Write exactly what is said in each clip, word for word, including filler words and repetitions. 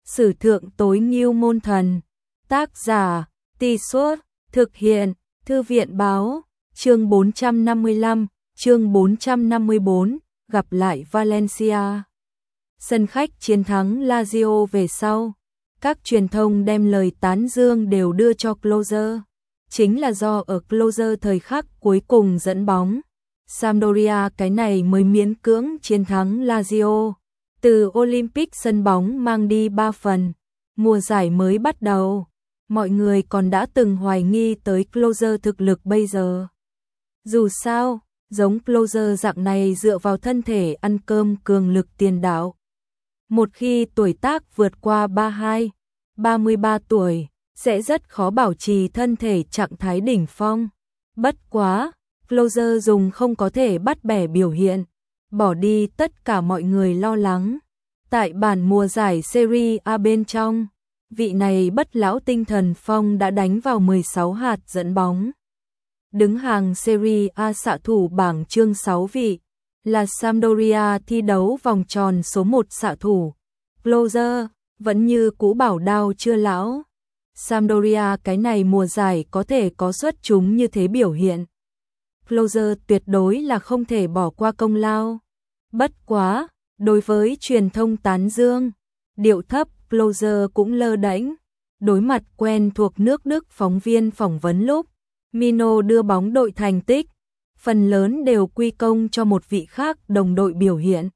Sử thượng tối ngưu môn thần. Tác giả, Tì Suốt, thực hiện, Thư viện báo, chương bốn trăm năm mươi lăm, chương bốn trăm năm mươi bốn, gặp lại Valencia. Sân khách chiến thắng Lazio về sau, các truyền thông đem lời tán dương đều đưa cho Klose. Chính là do ở Klose thời khắc cuối cùng dẫn bóng, Sampdoria cái này mới miễn cưỡng chiến thắng Lazio. Từ Olympic sân bóng mang đi ba phần, mùa giải mới bắt đầu, mọi người còn đã từng hoài nghi tới Klose thực lực bây giờ. Dù sao, giống Klose dạng này dựa vào thân thể ăn cơm cường lực tiền đạo. Một khi tuổi tác vượt qua ba mươi hai, ba mươi ba tuổi, sẽ rất khó bảo trì thân thể trạng thái đỉnh phong. Bất quá, Klose dùng không có thể bắt bẻ biểu hiện, bỏ đi tất cả mọi người lo lắng. Tại bản mùa giải Serie A bên trong, vị này bất lão tinh thần phong đã đánh vào mười sáu hạt dẫn bóng. Đứng hàng Serie A xạ thủ bảng chương sáu vị, là Sampdoria thi đấu vòng tròn số một xạ thủ. Klose vẫn như cũ bảo đao chưa lão. Sampdoria cái này mùa giải có thể có xuất chúng như thế biểu hiện, Klose tuyệt đối là không thể bỏ qua công lao. Bất quá, đối với truyền thông tán dương, điệu thấp Klose cũng lơ đễnh. Đối mặt quen thuộc nước Đức phóng viên phỏng vấn lúc Mino đưa bóng đội thành tích, phần lớn đều quy công cho một vị khác đồng đội biểu hiện.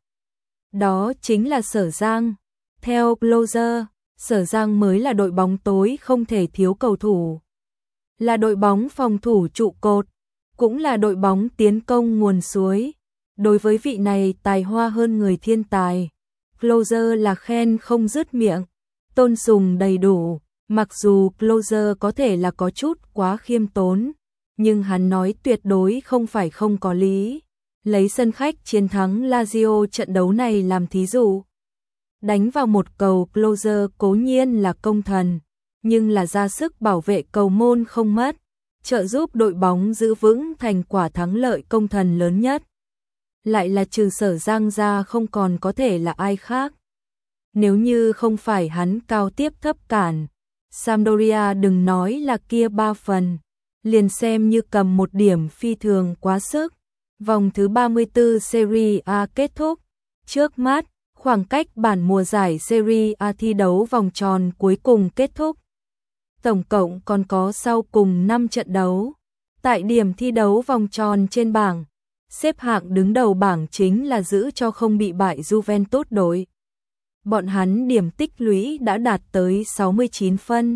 Đó chính là Sở Giang. Theo Klose, Sở Giang mới là đội bóng tối không thể thiếu cầu thủ. Là đội bóng phòng thủ trụ cột, cũng là đội bóng tiến công nguồn suối. Đối với vị này tài hoa hơn người thiên tài, Klose là khen không dứt miệng, tôn sùng đầy đủ. Mặc dù Klose có thể là có chút quá khiêm tốn, nhưng hắn nói tuyệt đối không phải không có lý. Lấy sân khách chiến thắng Lazio trận đấu này làm thí dụ. Đánh vào một cầu Klose cố nhiên là công thần, nhưng là ra sức bảo vệ cầu môn không mất, trợ giúp đội bóng giữ vững thành quả thắng lợi công thần lớn nhất. Lại là trừ Sở Giang ra không còn có thể là ai khác. Nếu như không phải hắn cao tiếp thấp cản, Sampdoria đừng nói là kia ba phần, liền xem như cầm một điểm phi thường quá sức. Vòng thứ ba mươi tư Serie A kết thúc. Trước mắt, khoảng cách bản mùa giải Serie A thi đấu vòng tròn cuối cùng kết thúc. Tổng cộng còn có sau cùng năm trận đấu. Tại điểm thi đấu vòng tròn trên bảng, xếp hạng đứng đầu bảng chính là giữ cho không bị bại Juventus đội. Bọn hắn điểm tích lũy đã đạt tới sáu mươi chín phân.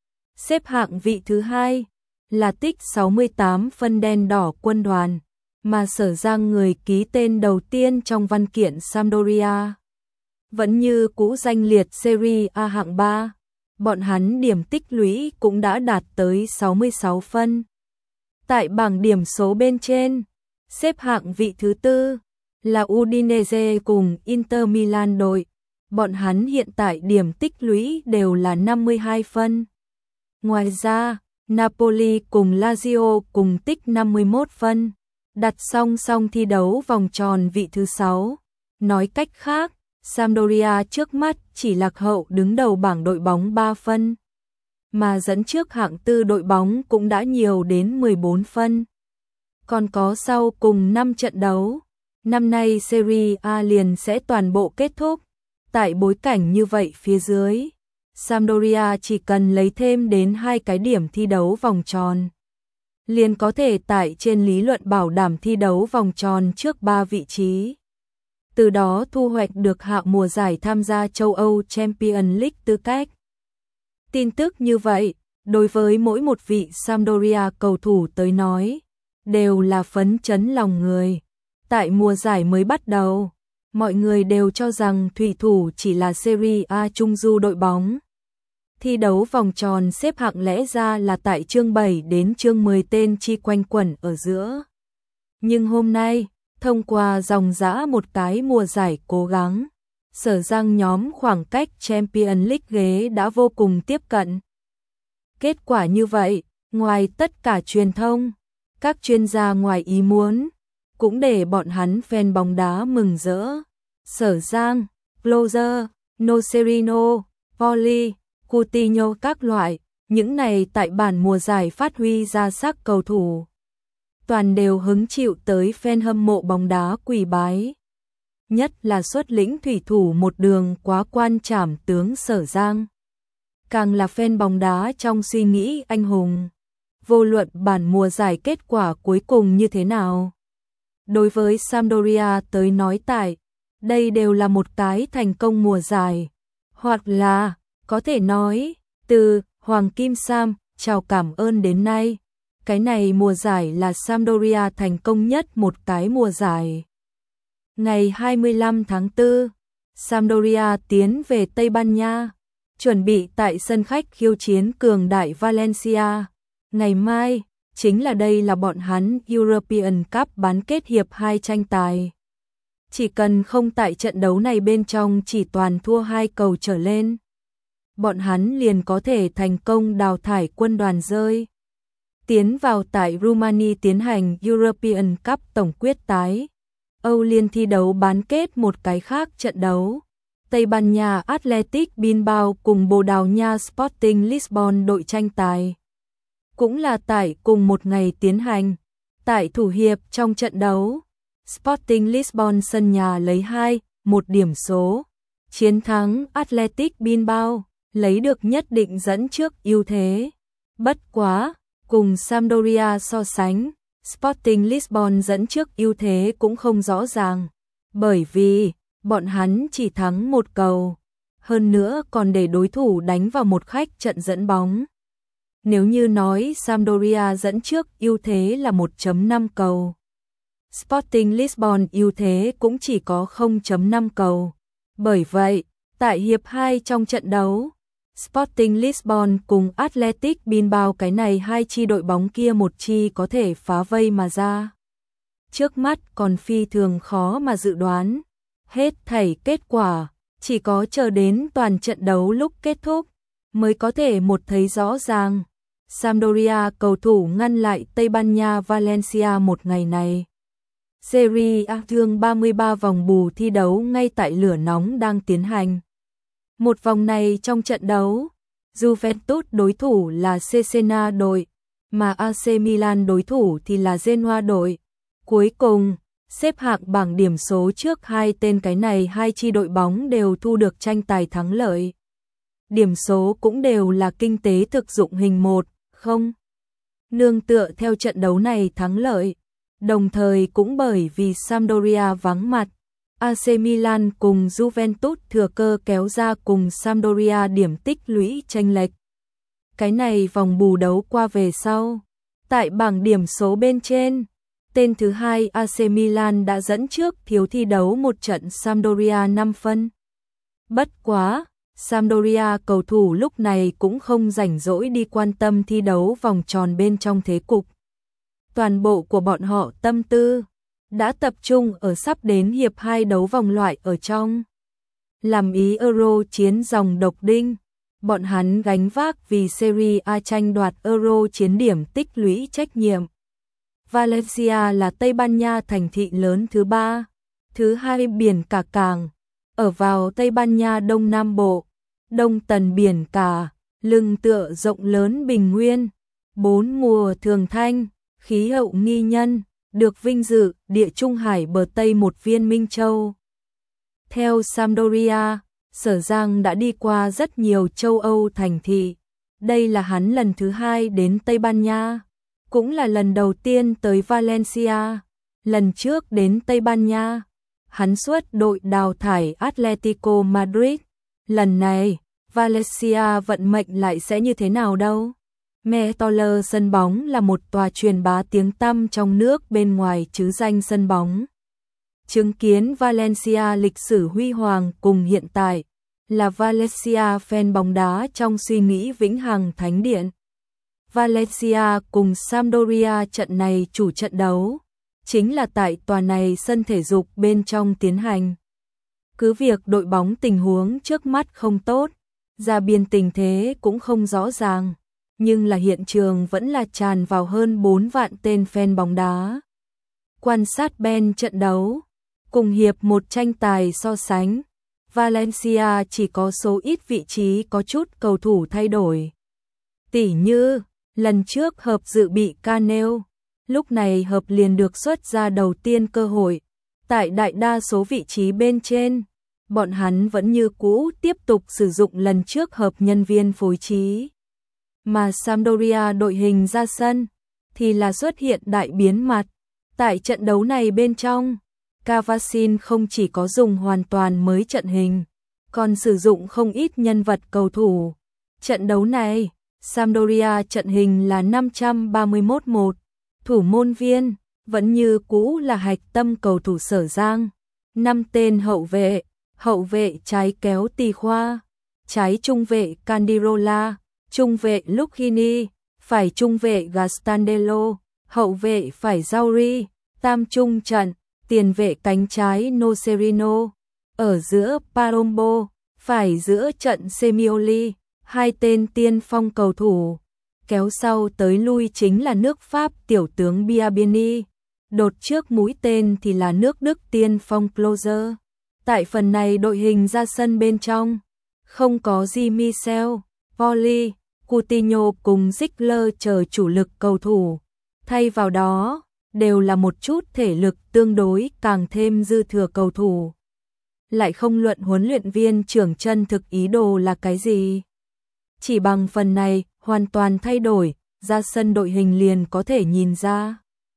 Xếp hạng vị thứ hai là tích sáu mươi tám phân đen đỏ quân đoàn, mà Sở Giang người ký tên đầu tiên trong văn kiện Sampdoria. Vẫn như cũ danh liệt Serie A hạng ba, bọn hắn điểm tích lũy cũng đã đạt tới sáu mươi sáu phân. Tại bảng điểm số bên trên, xếp hạng vị thứ tư là Udinese cùng Inter Milan đội. Bọn hắn hiện tại điểm tích lũy đều là năm mươi hai phân. Ngoài ra, Napoli cùng Lazio cùng tích năm mươi mốt phân, đặt song song thi đấu vòng tròn vị thứ sáu. Nói cách khác, Sampdoria trước mắt chỉ lạc hậu đứng đầu bảng đội bóng ba phân, mà dẫn trước hạng tư đội bóng cũng đã nhiều đến mười bốn phân. Còn có sau cùng năm trận đấu, năm nay Serie A liền sẽ toàn bộ kết thúc. Tại bối cảnh như vậy phía dưới, Sampdoria chỉ cần lấy thêm đến hai cái điểm thi đấu vòng tròn, liền có thể tại trên lý luận bảo đảm thi đấu vòng tròn trước ba vị trí. Từ đó thu hoạch được hạ mùa giải tham gia châu Âu Champions League tư cách. Tin tức như vậy, đối với mỗi một vị Sampdoria cầu thủ tới nói, đều là phấn chấn lòng người. Tại mùa giải mới bắt đầu, mọi người đều cho rằng thủy thủ chỉ là Serie A trung du đội bóng. Thi đấu vòng tròn xếp hạng lẽ ra là tại chương bảy đến chương mười tên chi quanh quẩn ở giữa. Nhưng hôm nay, thông qua dòng dã một cái mùa giải cố gắng, Sở Giang nhóm khoảng cách Champions League ghế đã vô cùng tiếp cận. Kết quả như vậy, ngoài tất cả truyền thông, các chuyên gia ngoài ý muốn, cũng để bọn hắn fan bóng đá mừng rỡ. Sở Giang, Klose, Nocerino, Poli, Coutinho các loại, những này tại bản mùa giải phát huy ra sắc cầu thủ. Toàn đều hứng chịu tới fan hâm mộ bóng đá quỳ bái. Nhất là xuất lĩnh thủy thủ một đường quá quan trảm tướng Sở Giang. Càng là fan bóng đá trong suy nghĩ anh hùng. Vô luận bản mùa giải kết quả cuối cùng như thế nào. Đối với Sampdoria tới nói tại, đây đều là một cái thành công mùa giải. Hoặc là, có thể nói, từ Hoàng Kim Sam, chào cảm ơn đến nay. Cái này mùa giải là Sampdoria thành công nhất một cái mùa giải. Ngày hai mươi lăm tháng tư, Sampdoria tiến về Tây Ban Nha, chuẩn bị tại sân khách khiêu chiến cường đại Valencia. Ngày mai, chính là đây là bọn hắn European Cup bán kết hiệp hai tranh tài. Chỉ cần không tại trận đấu này bên trong chỉ toàn thua hai cầu trở lên, bọn hắn liền có thể thành công đào thải quân đoàn rơi. Tiến vào tại Rumani tiến hành European Cup tổng quyết tái. Âu Liên thi đấu bán kết một cái khác trận đấu. Tây Ban Nha Athletic Bilbao cùng Bồ Đào Nha Sporting Lisbon đội tranh tài. Cũng là tại cùng một ngày tiến hành. Tại thủ hiệp trong trận đấu, Sporting Lisbon sân nhà lấy hai một điểm số. Chiến thắng Athletic Bilbao, lấy được nhất định dẫn trước ưu thế. Bất quá, cùng Sampdoria so sánh, Sporting Lisbon dẫn trước ưu thế cũng không rõ ràng, bởi vì bọn hắn chỉ thắng một cầu, hơn nữa còn để đối thủ đánh vào một khách trận dẫn bóng. Nếu như nói Sampdoria dẫn trước ưu thế là một phẩy năm cầu, Sporting Lisbon ưu thế cũng chỉ có không phẩy năm cầu. Bởi vậy, tại hiệp hai trong trận đấu, Sporting Lisbon cùng Athletic Bilbao cái này hai chi đội bóng kia một chi có thể phá vây mà ra. Trước mắt còn phi thường khó mà dự đoán. Hết thảy kết quả, chỉ có chờ đến toàn trận đấu lúc kết thúc, mới có thể một thấy rõ ràng. Sampdoria cầu thủ ngăn lại Tây Ban Nha Valencia một ngày này. Serie A thương ba mươi ba vòng bù thi đấu ngay tại lửa nóng đang tiến hành. Một vòng này trong trận đấu, Juventus đối thủ là Cesena đội, mà a xê Milan đối thủ thì là Genoa đội. Cuối cùng, xếp hạng bảng điểm số trước hai tên cái này hai chi đội bóng đều thu được tranh tài thắng lợi. Điểm số cũng đều là kinh tế thực dụng hình một không. Nương tựa theo trận đấu này thắng lợi, đồng thời cũng bởi vì Sampdoria vắng mặt, a xê Milan cùng Juventus thừa cơ kéo ra cùng Sampdoria điểm tích lũy chênh lệch. Cái này vòng bù đấu qua về sau, tại bảng điểm số bên trên, tên thứ hai a xê Milan đã dẫn trước thiếu thi đấu một trận Sampdoria năm phân. Bất quá, Sampdoria cầu thủ lúc này cũng không rảnh rỗi đi quan tâm thi đấu vòng tròn bên trong thế cục. Toàn bộ của bọn họ tâm tư đã tập trung ở sắp đến hiệp hai đấu vòng loại ở trong. Làm ý Euro chiến dòng độc đinh, bọn hắn gánh vác vì Serie A tranh đoạt Euro chiến điểm tích lũy trách nhiệm. Valencia là Tây Ban Nha thành thị lớn thứ ba, thứ hai biển cả cảng, ở vào Tây Ban Nha Đông Nam Bộ, đông tần biển cả, lưng tựa rộng lớn bình nguyên, bốn mùa thường thanh, khí hậu nghi nhân, được vinh dự địa trung hải bờ Tây một viên Minh Châu. Theo Sampdoria, Sở Giang đã đi qua rất nhiều châu Âu thành thị, đây là hắn lần thứ hai đến Tây Ban Nha, cũng là lần đầu tiên tới Valencia. Lần trước đến Tây Ban Nha, hắn xuất đội đào thải Atletico Madrid. Lần này, Valencia vận mệnh lại sẽ như thế nào đâu? Metoler sân bóng là một tòa truyền bá tiếng tăm trong nước bên ngoài chứ danh sân bóng. Chứng kiến Valencia lịch sử huy hoàng cùng hiện tại, là Valencia fan bóng đá trong suy nghĩ vĩnh hằng thánh điện. Valencia cùng Sampdoria trận này chủ trận đấu, chính là tại tòa này sân thể dục bên trong tiến hành. Cứ việc đội bóng tình huống trước mắt không tốt, ra biên tình thế cũng không rõ ràng, nhưng là hiện trường vẫn là tràn vào hơn bốn vạn tên fan bóng đá. Quan sát bên trận đấu, cùng hiệp một tranh tài so sánh, Valencia chỉ có số ít vị trí có chút cầu thủ thay đổi. Tỉ như, lần trước Hợp dự bị Caneo, lúc này Hợp liền được xuất ra đầu tiên cơ hội. Tại đại đa số vị trí bên trên, bọn hắn vẫn như cũ tiếp tục sử dụng lần trước Hợp nhân viên phối trí. Mà Sampdoria đội hình ra sân thì là xuất hiện đại biến mặt. Tại trận đấu này bên trong, Cavasin không chỉ có dùng hoàn toàn mới trận hình, còn sử dụng không ít nhân vật cầu thủ. Trận đấu này, Sampdoria trận hình là năm ba mốt một, thủ môn viên vẫn như cũ là hạch tâm cầu thủ Sở Giang, năm tên hậu vệ, hậu vệ trái kéo Tì Khoa, trái trung vệ Candirola, trung vệ Lucchini, phải trung vệ Gastandello, hậu vệ phải Zauri, tam trung trận, tiền vệ cánh trái Nocerino, ở giữa Parombo, phải giữa trận Semioli, hai tên tiên phong cầu thủ. Kéo sau tới lui chính là nước Pháp tiểu tướng Biabiany, đột trước mũi tên thì là nước Đức tiên phong Klose. Tại phần này đội hình ra sân bên trong, không có Jean-Michel, Poli, Coutinho cùng Ziegler chờ chủ lực cầu thủ. Thay vào đó, đều là một chút thể lực tương đối càng thêm dư thừa cầu thủ. Lại không luận huấn luyện viên trưởng chân thực ý đồ là cái gì. Chỉ bằng phần này, hoàn toàn thay đổi, ra sân đội hình liền có thể nhìn ra.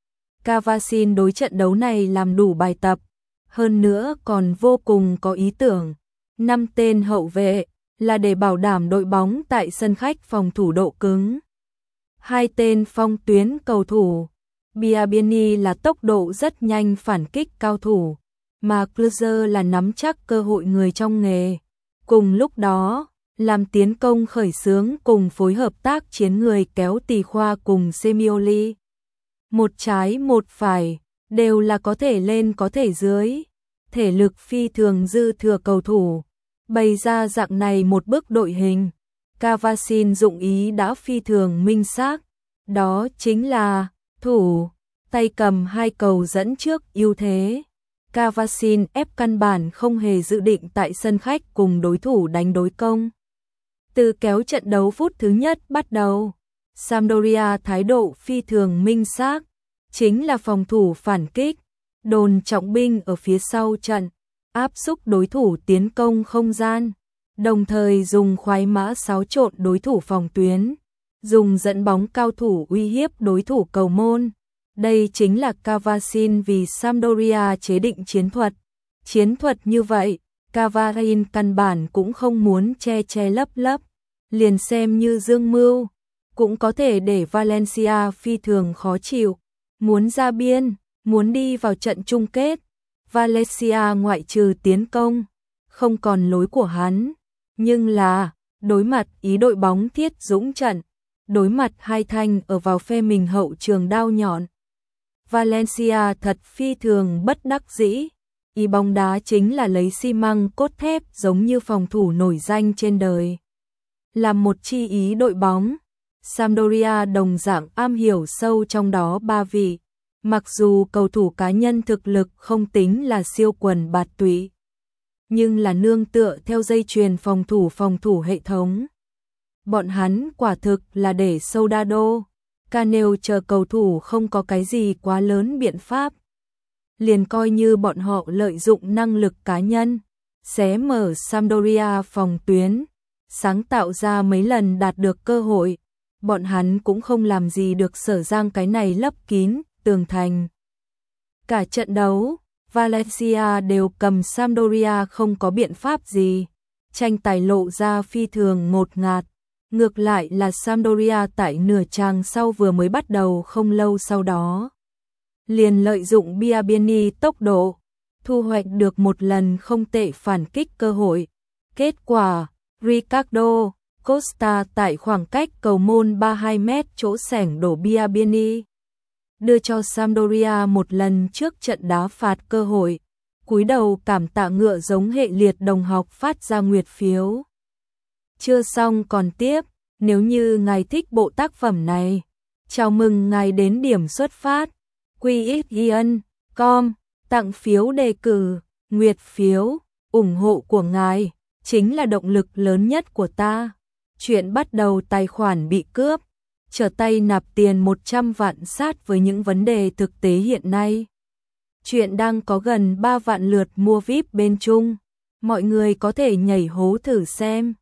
Cavasin đối trận đấu này làm đủ bài tập, hơn nữa còn vô cùng có ý tưởng. Năm tên hậu vệ là để bảo đảm đội bóng tại sân khách phòng thủ độ cứng. Hai tên phong tuyến cầu thủ, Biabiany là tốc độ rất nhanh phản kích cao thủ, mà Klose là nắm chắc cơ hội người trong nghề. Cùng lúc đó, làm tiến công khởi xướng cùng phối hợp tác chiến người kéo Tì Khoa cùng Semioli. Một trái một phải, đều là có thể lên có thể dưới. Thể lực phi thường dư thừa cầu thủ. Bày ra dạng này một bức đội hình, Cavasin dụng ý đã phi thường minh xác. Đó chính là thủ, tay cầm hai cầu dẫn trước ưu thế. Cavasin ép căn bản không hề dự định tại sân khách cùng đối thủ đánh đối công. Từ kéo trận đấu phút thứ nhất bắt đầu, Sampdoria thái độ phi thường minh xác, chính là phòng thủ phản kích, đồn trọng binh ở phía sau trận, áp xúc đối thủ tiến công không gian, đồng thời dùng khoái mã xáo trộn đối thủ phòng tuyến, dùng dẫn bóng cao thủ uy hiếp đối thủ cầu môn. Đây chính là Cavasin vì Sampdoria chế định chiến thuật. Chiến thuật như vậy, Cavasin căn bản cũng không muốn che che lấp lấp, liền xem như dương mưu, cũng có thể để Valencia phi thường khó chịu, muốn ra biên, muốn đi vào trận chung kết. Valencia ngoại trừ tiến công, không còn lối của hắn, nhưng là đối mặt ý đội bóng thiết dũng trận, đối mặt hai thanh ở vào phe mình hậu trường đao nhọn. Valencia thật phi thường bất đắc dĩ, ý bóng đá chính là lấy xi măng cốt thép giống như phòng thủ nổi danh trên đời. Làm một chi ý đội bóng, Sampdoria đồng dạng am hiểu sâu trong đó ba vị, mặc dù cầu thủ cá nhân thực lực không tính là siêu quần bạt tụy, nhưng là nương tựa theo dây chuyền phòng thủ phòng thủ hệ thống. Bọn hắn quả thực là để Soldado, Caneo chờ cầu thủ không có cái gì quá lớn biện pháp. Liền coi như bọn họ lợi dụng năng lực cá nhân, xé mở Sampdoria phòng tuyến, sáng tạo ra mấy lần đạt được cơ hội, bọn hắn cũng không làm gì được Sở Giang cái này lấp kín tường thành. Cả trận đấu, Valencia đều cầm Sampdoria không có biện pháp gì, tranh tài lộ ra phi thường ngột ngạt. Ngược lại là Sampdoria tại nửa trang sau vừa mới bắt đầu không lâu sau đó, liền lợi dụng Biabiany tốc độ, thu hoạch được một lần không tệ phản kích cơ hội. Kết quả, Ricardo Costa tại khoảng cách cầu môn ba mươi hai mét chỗ sảnh đổ Biabiany, đưa cho Sampdoria một lần trước trận đá phạt cơ hội. Cúi đầu cảm tạ ngựa giống hệ liệt đồng học phát ra nguyệt phiếu. Chưa xong còn tiếp, nếu như ngài thích bộ tác phẩm này, chào mừng ngài đến điểm xuất phát, quy ích i en chấm com, tặng phiếu đề cử, nguyệt phiếu, ủng hộ của ngài chính là động lực lớn nhất của ta. Chuyện bắt đầu tài khoản bị cướp, trở tay nạp tiền một trăm vạn sát với những vấn đề thực tế hiện nay. Chuyện đang có gần ba vạn lượt mua vi ai pi bên Trung. Mọi người có thể nhảy hố thử xem.